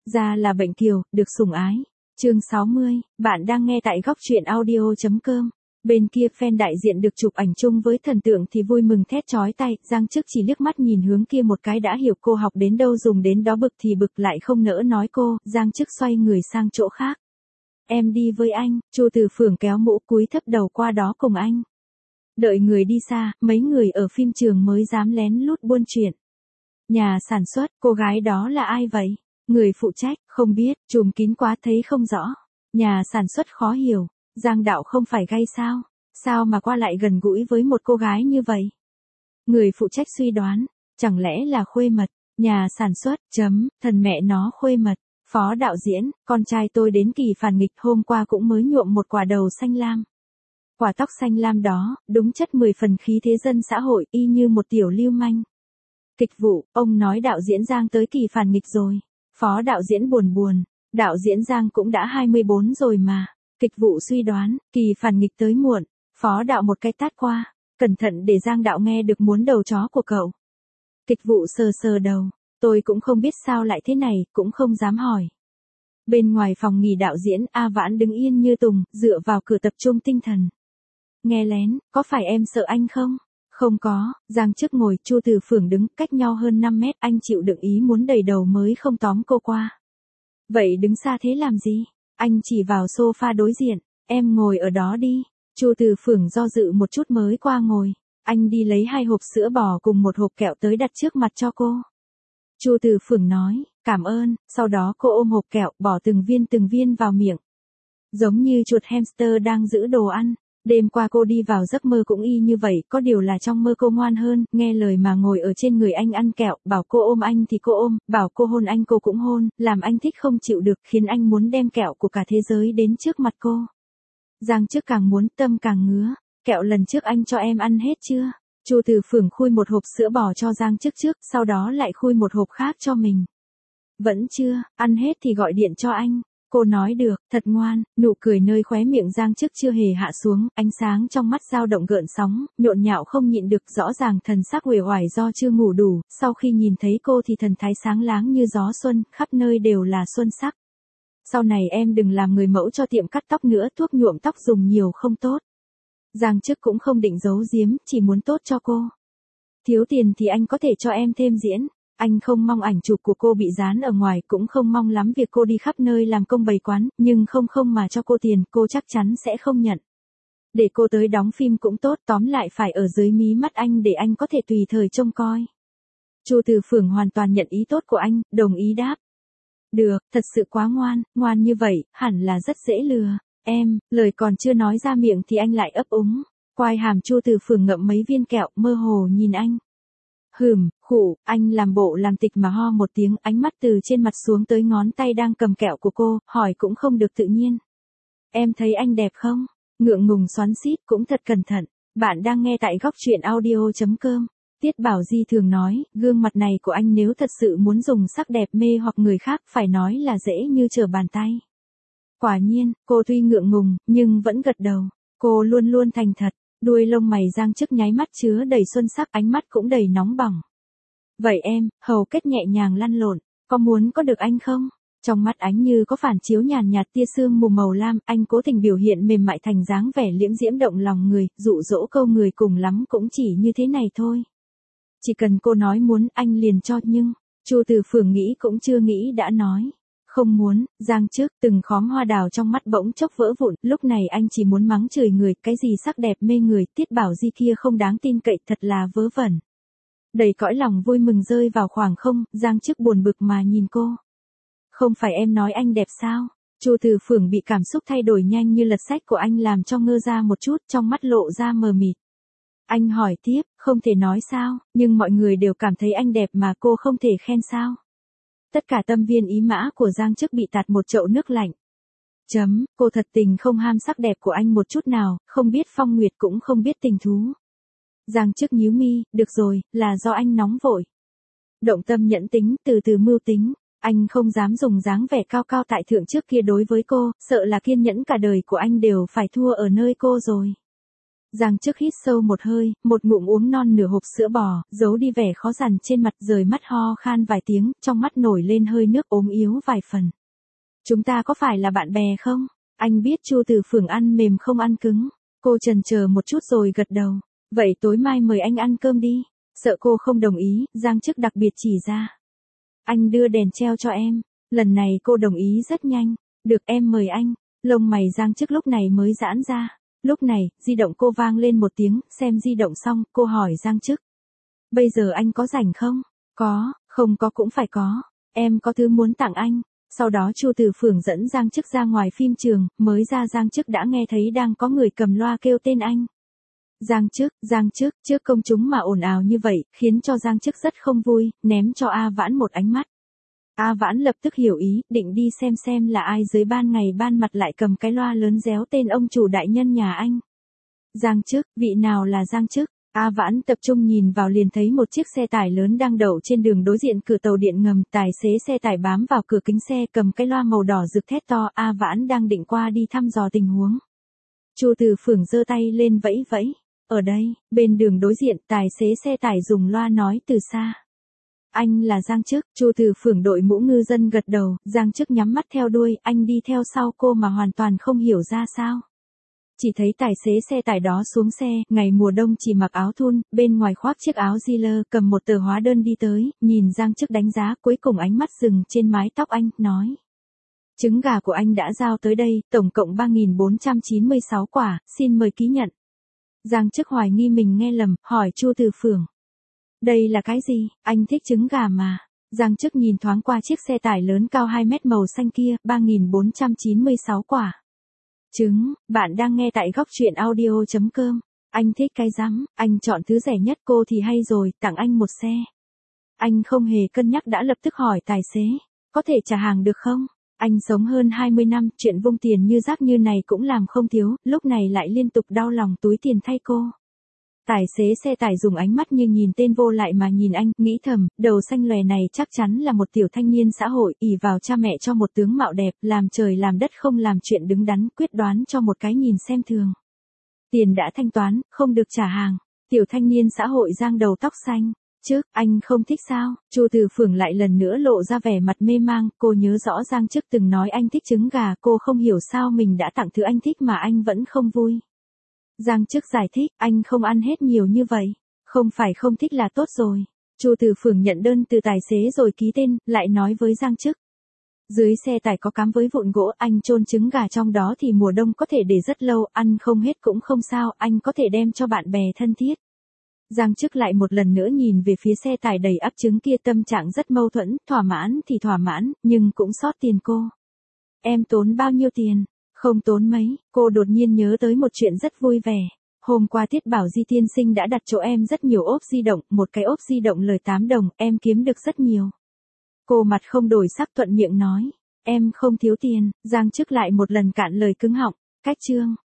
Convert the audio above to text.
Ra là bệnh kiều, được sủng ái. Chương 60, bạn đang nghe tại góc truyện audio.com. Bên kia fan đại diện được chụp ảnh chung với thần tượng thì vui mừng thét chói tai, Giang Chức chỉ liếc mắt nhìn hướng kia một cái đã hiểu cô học đến đâu dùng đến đó, bực thì bực lại không nỡ nói cô. Giang Chức xoay người sang chỗ khác. Em đi với anh. Chu Từ Phường kéo mũ cúi thấp đầu qua đó cùng anh. Đợi người đi xa, mấy người ở phim trường mới dám lén lút buôn chuyện. Nhà sản xuất, cô gái đó là ai vậy? Người phụ trách, không biết, trùm kín quá thấy không rõ. Nhà sản xuất khó hiểu, Giang Đạo không phải gay sao? Sao mà qua lại gần gũi với một cô gái như vậy? Người phụ trách suy đoán, chẳng lẽ là khuê mật? Nhà sản xuất, thần mẹ nó khuê mật. Phó đạo diễn, con trai tôi đến kỳ phản nghịch hôm qua cũng mới nhuộm một quả đầu xanh lam. Quả tóc xanh lam đó, đúng chất 10 phần khí thế dân xã hội, y như một tiểu lưu manh. Kịch vụ, ông nói đạo diễn Giang tới kỳ phản nghịch rồi. Phó đạo diễn buồn buồn, đạo diễn Giang cũng đã 24 rồi mà. Kịch vụ suy đoán, kỳ phản nghịch tới muộn. Phó đạo một cái tát qua, cẩn thận để Giang đạo nghe được muốn đầu chó của cậu. Kịch vụ sờ sờ đầu, tôi cũng không biết sao lại thế này, cũng không dám hỏi. Bên ngoài phòng nghỉ đạo diễn A Vãn đứng yên như tùng, dựa vào cửa tập trung tinh thần. Nghe lén, có phải em sợ anh không? Không có, Giang Chức ngồi, Chu Từ Phường đứng cách nhau hơn 5 mét, anh chịu đựng ý muốn đầy đầu mới không tóm cô qua. Vậy đứng xa thế làm gì? Anh chỉ vào sofa đối diện, em ngồi ở đó đi. Chu Từ Phường do dự một chút mới qua ngồi. Anh đi lấy 2 hộp sữa bò cùng một hộp kẹo tới đặt trước mặt cho cô. Chu Từ Phường nói, cảm ơn, sau đó cô ôm hộp kẹo, bỏ từng viên vào miệng. Giống như chuột hamster đang giữ đồ ăn. Đêm qua cô đi vào giấc mơ cũng y như vậy, có điều là trong mơ cô ngoan hơn, nghe lời mà ngồi ở trên người anh ăn kẹo, bảo cô ôm anh thì cô ôm, bảo cô hôn anh cô cũng hôn, làm anh thích không chịu được, khiến anh muốn đem kẹo của cả thế giới đến trước mặt cô. Giang Chức càng muốn tâm càng ngứa, kẹo lần trước anh cho em ăn hết chưa? Chu Từ Phường khui một hộp sữa bò cho Giang Chức trước, sau đó lại khui một hộp khác cho mình. Vẫn chưa, ăn hết thì gọi điện cho anh. Cô nói được, thật ngoan, nụ cười nơi khóe miệng Giang Chức chưa hề hạ xuống, ánh sáng trong mắt dao động gợn sóng, nhộn nhạo không nhịn được, rõ ràng thần sắc uể oải do chưa ngủ đủ, sau khi nhìn thấy cô thì thần thái sáng láng như gió xuân, khắp nơi đều là xuân sắc. Sau này em đừng làm người mẫu cho tiệm cắt tóc nữa, thuốc nhuộm tóc dùng nhiều không tốt. Giang Chức cũng không định giấu giếm, chỉ muốn tốt cho cô. Thiếu tiền thì anh có thể cho em thêm diễn. Anh không mong ảnh chụp của cô bị dán ở ngoài, cũng không mong lắm việc cô đi khắp nơi làm công bày quán, nhưng không mà cho cô tiền, cô chắc chắn sẽ không nhận. Để cô tới đóng phim cũng tốt, tóm lại phải ở dưới mí mắt anh để anh có thể tùy thời trông coi. Chu Từ Phường hoàn toàn nhận ý tốt của anh, đồng ý đáp. Được, thật sự quá ngoan, ngoan như vậy, hẳn là rất dễ lừa. Em, lời còn chưa nói ra miệng thì anh lại ấp úng. Quai hàm Chu Từ Phường ngậm mấy viên kẹo, mơ hồ nhìn anh. Khụ, anh làm bộ làm tịch mà ho một tiếng, ánh mắt từ trên mặt xuống tới ngón tay đang cầm kẹo của cô, hỏi cũng không được tự nhiên. Em thấy anh đẹp không? Ngượng ngùng xoắn xít, cũng thật cẩn thận. Bạn đang nghe tại góc truyện audio.com. Tiết Bảo Di thường nói, gương mặt này của anh nếu thật sự muốn dùng sắc đẹp mê hoặc người khác phải nói là dễ như trở bàn tay. Quả nhiên, cô tuy ngượng ngùng, nhưng vẫn gật đầu. Cô luôn luôn thành thật. Đuôi lông mày Giang Chức nháy mắt chứa đầy xuân sắc, ánh mắt cũng đầy nóng bỏng. Vậy em, hầu kết nhẹ nhàng lăn lộn, có muốn có được anh không? Trong mắt ánh như có phản chiếu nhàn nhạt tia sương mù màu lam, anh cố tình biểu hiện mềm mại thành dáng vẻ liễm diễm động lòng người, dụ dỗ câu người cùng lắm cũng chỉ như thế này thôi. Chỉ cần cô nói muốn anh liền cho, nhưng, Chu Từ Phường nghĩ cũng chưa nghĩ đã nói. Không muốn, Giang Chức, từng khóm hoa đào trong mắt bỗng chốc vỡ vụn, lúc này anh chỉ muốn mắng chửi người, cái gì sắc đẹp mê người, Tiết Bảo Di kia không đáng tin cậy, thật là vớ vẩn. Đầy cõi lòng vui mừng rơi vào khoảng không, Giang Chức buồn bực mà nhìn cô. Không phải em nói anh đẹp sao? Chu Từ Phường bị cảm xúc thay đổi nhanh như lật sách của anh làm cho ngơ ra một chút, trong mắt lộ ra mờ mịt. Anh hỏi tiếp, không thể nói sao, nhưng mọi người đều cảm thấy anh đẹp mà cô không thể khen sao? Tất cả tâm viên ý mã của Giang Chức bị tạt một chậu nước lạnh. Cô thật tình không ham sắc đẹp của anh một chút nào, không biết phong nguyệt cũng không biết tình thú. Giang Chức nhíu mi, được rồi, là do anh nóng vội. Động tâm nhẫn tính, từ từ mưu tính, anh không dám dùng dáng vẻ cao cao tại thượng trước kia đối với cô, sợ là kiên nhẫn cả đời của anh đều phải thua ở nơi cô rồi. Giang Chức hít sâu một hơi, một ngụm uống non nửa hộp sữa bò, giấu đi vẻ khó dằn trên mặt, rời mắt ho khan vài tiếng, trong mắt nổi lên hơi nước ốm yếu vài phần. Chúng ta có phải là bạn bè không? Anh biết Chu Từ Phường ăn mềm không ăn cứng. Cô chần chờ một chút rồi gật đầu. Vậy tối mai mời anh ăn cơm đi. Sợ cô không đồng ý, Giang Chức đặc biệt chỉ ra. Anh đưa đèn treo cho em. Lần này cô đồng ý rất nhanh. Được, em mời anh. Lông mày Giang Chức lúc này mới giãn ra. Lúc này, di động cô vang lên một tiếng, xem di động xong, cô hỏi Giang Chức. Bây giờ anh có rảnh không? Có, không có cũng phải có. Em có thứ muốn tặng anh. Sau đó Chu Từ Phường dẫn Giang Chức ra ngoài phim trường, mới ra Giang Chức đã nghe thấy đang có người cầm loa kêu tên anh. Giang Chức, trước công chúng mà ồn ào như vậy, khiến cho Giang Chức rất không vui, ném cho A Vãn một ánh mắt. A Vãn lập tức hiểu ý, định đi xem là ai dưới ban ngày ban mặt lại cầm cái loa lớn réo tên ông chủ đại nhân nhà anh. Giang Chức, vị nào là Giang Chức? A Vãn tập trung nhìn vào liền thấy một chiếc xe tải lớn đang đậu trên đường đối diện cửa tàu điện ngầm, tài xế xe tải bám vào cửa kính xe cầm cái loa màu đỏ rực thét to, A Vãn đang định qua đi thăm dò tình huống. Chu Từ Phường giơ tay lên vẫy vẫy, ở đây, bên đường đối diện, tài xế xe tải dùng loa nói từ xa. Anh là Giang Chức, Chu Từ Phường đội mũ ngư dân gật đầu, Giang Chức nhắm mắt theo đuôi, anh đi theo sau cô mà hoàn toàn không hiểu ra sao. Chỉ thấy tài xế xe tải đó xuống xe, ngày mùa đông chỉ mặc áo thun, bên ngoài khoác chiếc áo Ziller, cầm một tờ hóa đơn đi tới, nhìn Giang Chức đánh giá, cuối cùng ánh mắt dừng trên mái tóc anh, nói. Trứng gà của anh đã giao tới đây, tổng cộng 3.496 quả, xin mời ký nhận. Giang Chức hoài nghi mình nghe lầm, hỏi Chu Từ Phường. Đây là cái gì, anh thích trứng gà mà. Giang Chức nhìn thoáng qua chiếc xe tải lớn cao 2 mét màu xanh kia, 3.496 quả. Trứng, bạn đang nghe tại góc truyện audio.com. Anh thích cái rắm, anh chọn thứ rẻ nhất, cô thì hay rồi, tặng anh một xe. Anh không hề cân nhắc đã lập tức hỏi tài xế, có thể trả hàng được không? Anh sống hơn 20 năm, chuyện vung tiền như rác như này cũng làm không thiếu, lúc này lại liên tục đau lòng túi tiền thay cô. Tài xế xe tải dùng ánh mắt như nhìn tên vô lại mà nhìn anh, nghĩ thầm, đầu xanh lòe này chắc chắn là một tiểu thanh niên xã hội, ỷ vào cha mẹ cho một tướng mạo đẹp, làm trời làm đất không làm chuyện đứng đắn, quyết đoán cho một cái nhìn xem thường. Tiền đã thanh toán, không được trả hàng. Tiểu thanh niên xã hội giang đầu tóc xanh. Chứ, anh không thích sao? Chu Từ Phường lại lần nữa lộ ra vẻ mặt mê mang, cô nhớ rõ Giang Chức từng nói anh thích trứng gà, cô không hiểu sao mình đã tặng thứ anh thích mà anh vẫn không vui. Giang Chức giải thích, anh không ăn hết nhiều như vậy. Không phải không thích là tốt rồi. Chu Từ Phường nhận đơn từ tài xế rồi ký tên, lại nói với Giang Chức. Dưới xe tải có cắm với vụn gỗ, anh chôn trứng gà trong đó thì mùa đông có thể để rất lâu, ăn không hết cũng không sao, anh có thể đem cho bạn bè thân thiết. Giang Chức lại một lần nữa nhìn về phía xe tải đầy ắp trứng kia, tâm trạng rất mâu thuẫn, thỏa mãn thì thỏa mãn, nhưng cũng xót tiền cô. Em tốn bao nhiêu tiền? Không tốn mấy, cô đột nhiên nhớ tới một chuyện rất vui vẻ. Hôm qua Tiết Bảo Di tiên sinh đã đặt chỗ em rất nhiều ốp di động, một cái ốp di động lời 8 đồng, em kiếm được rất nhiều. Cô mặt không đổi sắc thuận miệng nói, em không thiếu tiền. Giang Chức lại một lần cạn lời cứng họng, cách chương.